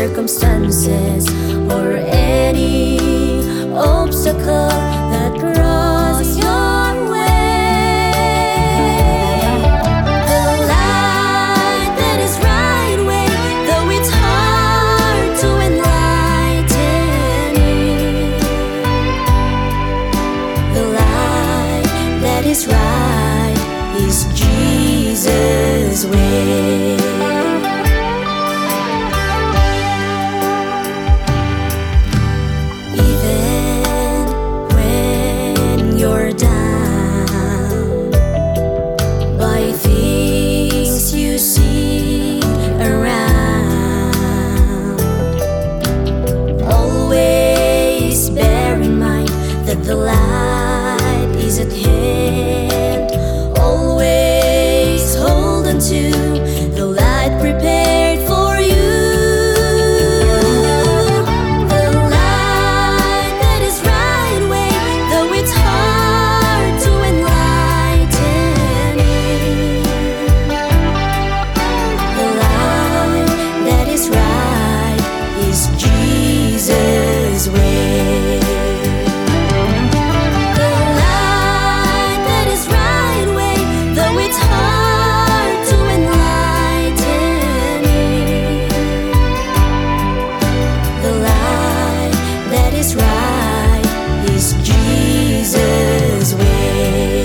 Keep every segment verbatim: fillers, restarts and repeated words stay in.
circumstances or any obstacle that crosses your way. The light that is right way, though it's hard to enlighten it. The light that is right is Jesus' way. You're down by things you see around. Always bear in mind that the light is at hand. Always hold on to the light prepared for you. Jesus' way. The light that is right way, though it's hard to enlighten it. The light that is right is Jesus' way.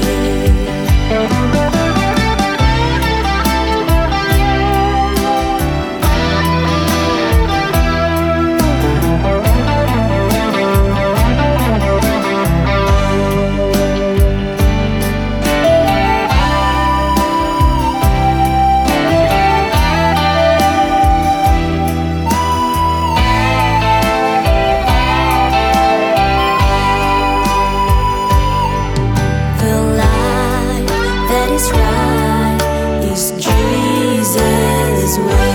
Is right, is Jesus' way.